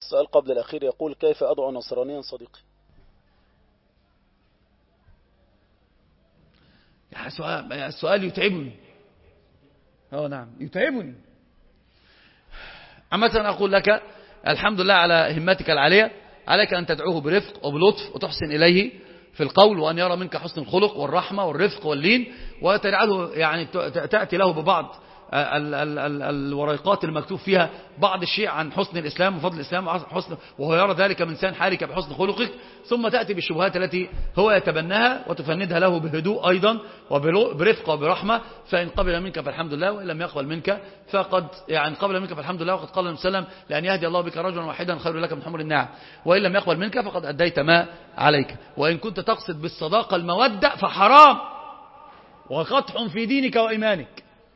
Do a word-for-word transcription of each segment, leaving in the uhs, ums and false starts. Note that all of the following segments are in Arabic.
السؤال قبل الأخير يقول: كيف أدعو نصرانيا صديقي؟ السؤال يتعبني. اه نعم يتعبني. مثلا أقول لك: الحمد لله على همتك العالية، عليك أن تدعوه برفق وبلطف وتحسن إليه في القول، وأن يرى منك حسن الخلق والرحمة والرفق واللين، وتجعله يعني تأتي له ببعض ال ال ال الوريقات المكتوب فيها بعض الشيء عن حسن الإسلام وفضل الإسلام حسن، وهو يرى ذلك من لسان حالك بحسن خلقك، ثم تأتي بالشبهات التي هو يتبناها وتفندها له بهدوء أيضا وبرفق وبرحمة، فإن قبل منك فالحمد لله، وإن لم يقبل منك فقد يعني قبل منك فالحمد لله، وقد قال النبي صلى الله عليه وسلم: لأن يهدي الله بك رجلا واحدا خير لك من حمر النعم، وإن لم يقبل منك فقد أديت ما عليك. وإن كنت تقصد بالصداقة المودة فحرام وقطع في دينك وإيمانك.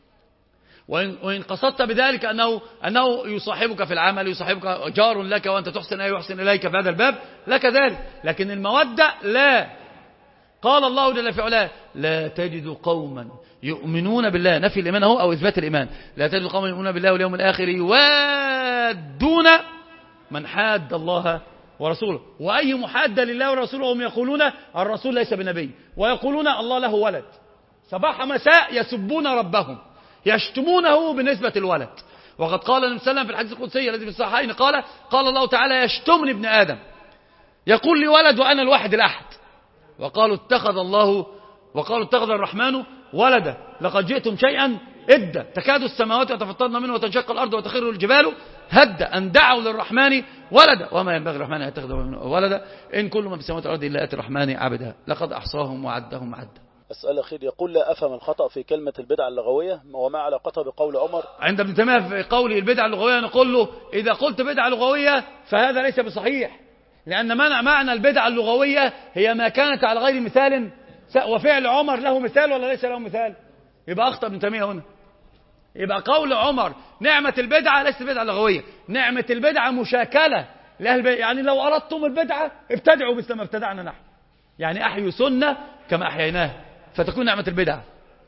وإن, وإن قصدت بذلك أنه, أنه يصاحبك في العمل، يصاحبك جار لك وأنت تحسن أي يحسن إليك في هذا الباب، لك ذلك، لكن المودة لا. قال الله جل في علاه: لا تجد قوما يؤمنون بالله، نفي الإيمان هو أو إثبات الإيمان، لا تجد قوما يؤمنون بالله واليوم الآخر يوادون من حاد الله ورسوله. وأي محاد لله ورسوله هم يقولون الرسول ليس بنبي، ويقولون الله له ولد، صباح مساء يسبون ربهم، يشتمونه بالنسبة الولد. وقد قال النبي صلى الله عليه وسلم في الحديث القدسي الذي في الصحيحين قال: قال الله تعالى: يشتمني ابن آدم يقول لي ولد وأنا الواحد الأحد. وقالوا اتخذ الله وقالوا اتخذ الرحمن ولدا لقد جئتم شيئا إدا تكاد السماوات يتفطرن منه وتنشق الأرض وتخر الجبال هدا أن دعوا للرحمن ولدا وما ينبغي الرحمن أن يتخذ ولدا إن كل من في السماوات والأرض إلا آتي الرحمن عبدا لقد أحصاهم وعدهم عدا. السؤال الأخير يقول: لا أفهم الخطأ في كلمة البدعة اللغوية وما علاقتها بقول عمر؟ عند ابن تيمية في قوله البدعة اللغوية نقول له: إذا قلت بدعة لغوية فهذا ليس بصحيح، لأن معنى البدعة اللغوية هي ما كانت على غير مثال، وفعل عمر له مثال ولا ليس له مثال؟ يبقى أخطأ ابن تيمية هنا. يبقى قول عمر نعمة البدعة ليست بدعة لغوية، نعمة البدعة مشاكلة لأهل البدعة، يعني لو أردتم البدعة ابتدعوا مثل ما ابتدعنا نحن، يعني أحيوا سنة كما أحييناها فتكون نعمة البدعة.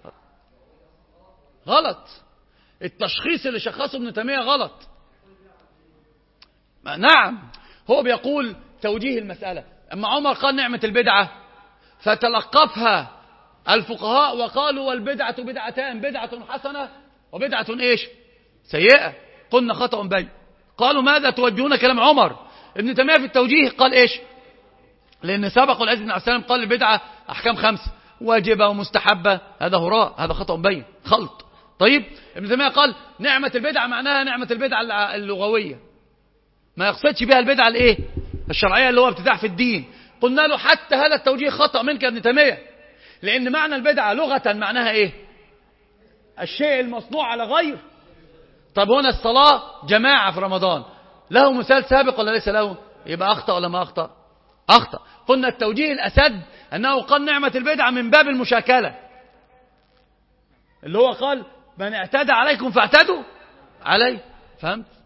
غلط، التشخيص اللي شخصه ابن تيمية غلط. نعم هو بيقول توجيه المسألة، أما عمر قال نعمة البدعة فتلقفها الفقهاء وقالوا: والبدعة بدعتان، بدعة حسنة وبدعة إيش سيئة. قلنا خطأ بين. قالوا: ماذا توجهون كلام عمر؟ ابن تيمية في التوجيه قال إيش؟ لأن سبق العز بن عبد السلام قال البدعة أحكام خمسة: واجبة ومستحبة، هذا هراء، هذا خطأ بين، خلط. طيب ابن تيمية قال نعمة البدعة معناها نعمة البدعة اللغوية، ما يقصدش بها البدعة الايه الشرعية اللي هو ابتداع في الدين. قلنا له: حتى هذا التوجيه خطأ منك يا ابن تيمية، لأن معنى البدعة لغة معناها ايه؟ الشيء المصنوع على غير. طب هنا الصلاة جماعة في رمضان له مثال سابق ولا ليس له؟ يبقى أخطأ ولا ما أخطأ؟ أخطأ. قلنا التوجيه الأسد أنه قال نعمة البدعة من باب المشاكلة، اللي هو قال: من اعتدى عليكم فاعتدوا عليه. فهمت؟